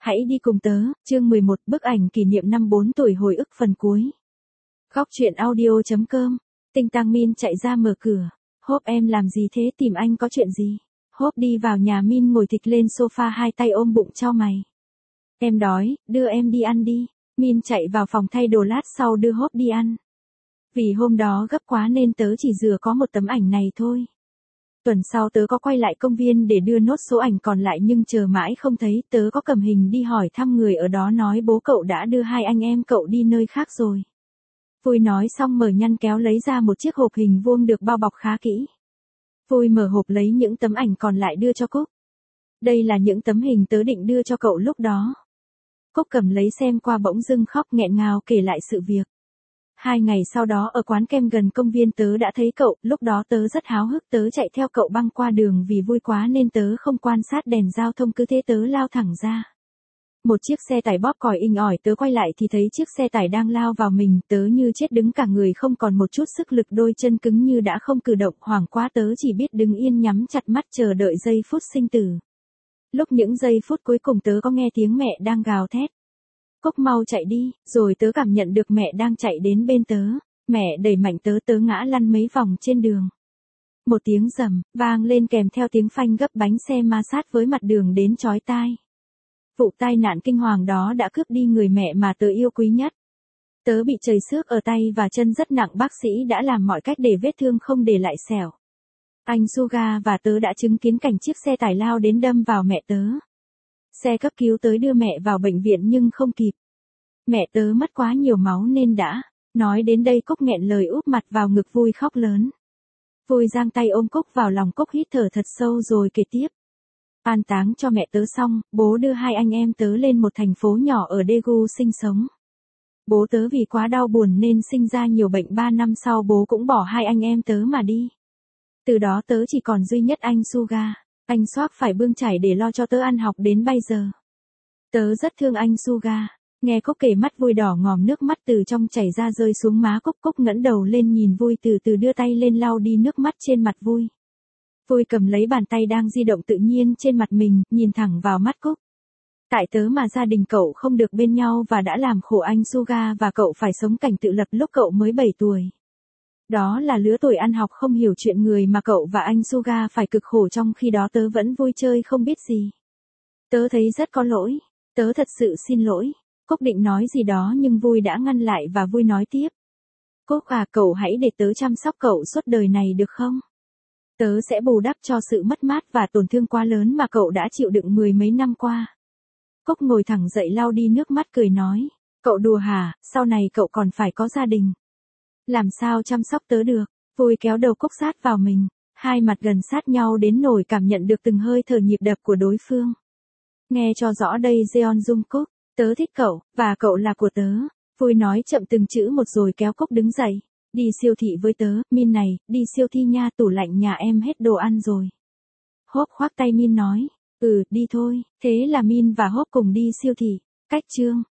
Hãy đi cùng tớ, chương 11, bức ảnh kỷ niệm năm 4 tuổi hồi ức phần cuối. Góc truyện audio.com, Tinh Tăng Min chạy ra mở cửa. Hốp em làm gì thế, tìm anh có chuyện gì? Hốp đi vào nhà Min ngồi thịch lên sofa hai tay ôm bụng chau mày. Em đói, đưa em đi ăn đi. Min chạy vào phòng thay đồ lát sau đưa Hốp đi ăn. Vì hôm đó gấp quá nên tớ chỉ dừa có một tấm ảnh này thôi. Tuần sau tớ có quay lại công viên để đưa nốt số ảnh còn lại nhưng chờ mãi không thấy, tớ có cầm hình đi hỏi thăm người ở đó nói bố cậu đã đưa hai anh em cậu đi nơi khác rồi. Vui nói xong mở ngăn kéo lấy ra một chiếc hộp hình vuông được bao bọc khá kỹ. Vui mở hộp lấy những tấm ảnh còn lại đưa cho Cúc. Đây là những tấm hình tớ định đưa cho cậu lúc đó. Cúc cầm lấy xem qua bỗng dưng khóc nghẹn ngào kể lại sự việc. 2 ngày sau đó ở quán kem gần công viên tớ đã thấy cậu, lúc đó tớ rất háo hức, tớ chạy theo cậu băng qua đường vì vui quá nên tớ không quan sát đèn giao thông cứ thế tớ lao thẳng ra. Một chiếc xe tải bóp còi inh ỏi, tớ quay lại thì thấy chiếc xe tải đang lao vào mình, tớ như chết đứng cả người không còn một chút sức lực, đôi chân cứng như đã không cử động, hoảng quá tớ chỉ biết đứng yên nhắm chặt mắt chờ đợi giây phút sinh tử. Lúc những giây phút cuối cùng tớ có nghe tiếng mẹ đang gào thét. Cúc mau chạy đi, rồi tớ cảm nhận được mẹ đang chạy đến bên tớ, mẹ đẩy mạnh tớ, tớ ngã lăn mấy vòng trên đường. Một tiếng rầm, vang lên kèm theo tiếng phanh gấp bánh xe ma sát với mặt đường đến chói tai. Vụ tai nạn kinh hoàng đó đã cướp đi người mẹ mà tớ yêu quý nhất. Tớ bị trầy xước ở tay và chân rất nặng, bác sĩ đã làm mọi cách để vết thương không để lại sẹo. Anh Suga và tớ đã chứng kiến cảnh chiếc xe tải lao đến đâm vào mẹ tớ. Xe cấp cứu tới đưa mẹ vào bệnh viện nhưng không kịp. Mẹ tớ mất quá nhiều máu nên đã. Nói đến đây Cúc nghẹn lời úp mặt vào ngực Vui khóc lớn. Vui giang tay ôm Cúc vào lòng, Cúc hít thở thật sâu rồi kể tiếp. An táng cho mẹ tớ xong, bố đưa hai anh em tớ lên một thành phố nhỏ ở Daegu sinh sống. Bố tớ vì quá đau buồn nên sinh ra nhiều bệnh, 3 năm sau bố cũng bỏ hai anh em tớ mà đi. Từ đó tớ chỉ còn duy nhất anh Suga. Anh Soác phải bươn chải để lo cho tớ ăn học đến bây giờ. Tớ rất thương anh Suga. Nghe Cúc kể mắt Vui đỏ ngòm, nước mắt từ trong chảy ra rơi xuống má Cúc. Cúc ngẩng đầu lên nhìn Vui, từ từ đưa tay lên lau đi nước mắt trên mặt Vui. Vui cầm lấy bàn tay đang di động tự nhiên trên mặt mình, nhìn thẳng vào mắt Cúc. Tại tớ mà gia đình cậu không được bên nhau và đã làm khổ anh Suga và cậu phải sống cảnh tự lập lúc cậu mới 7 tuổi. Đó là lứa tuổi ăn học không hiểu chuyện người mà cậu và anh Suga phải cực khổ, trong khi đó tớ vẫn vui chơi không biết gì. Tớ thấy rất có lỗi. Tớ thật sự xin lỗi. Cúc định nói gì đó nhưng Vui đã ngăn lại và Vui nói tiếp. Cúc à, cậu hãy để tớ chăm sóc cậu suốt đời này được không? Tớ sẽ bù đắp cho sự mất mát và tổn thương quá lớn mà cậu đã chịu đựng 10 mấy năm qua. Cúc ngồi thẳng dậy lau đi nước mắt cười nói. Cậu đùa hả, sau này cậu còn phải có gia đình. Làm sao chăm sóc tớ được? Vui kéo đầu Cúc sát vào mình. Hai mặt gần sát nhau đến nỗi cảm nhận được từng hơi thở nhịp đập của đối phương. Nghe cho rõ đây Jeon Jung Cúc. Tớ thích cậu, và cậu là của tớ. Vui nói chậm từng chữ một rồi kéo Cúc đứng dậy. Đi siêu thị với tớ, Min này, đi siêu thị nha, tủ lạnh nhà em hết đồ ăn rồi. Hốp khoác tay Min nói. Đi thôi. Thế là Min và Hốp cùng đi siêu thị. Cách chương.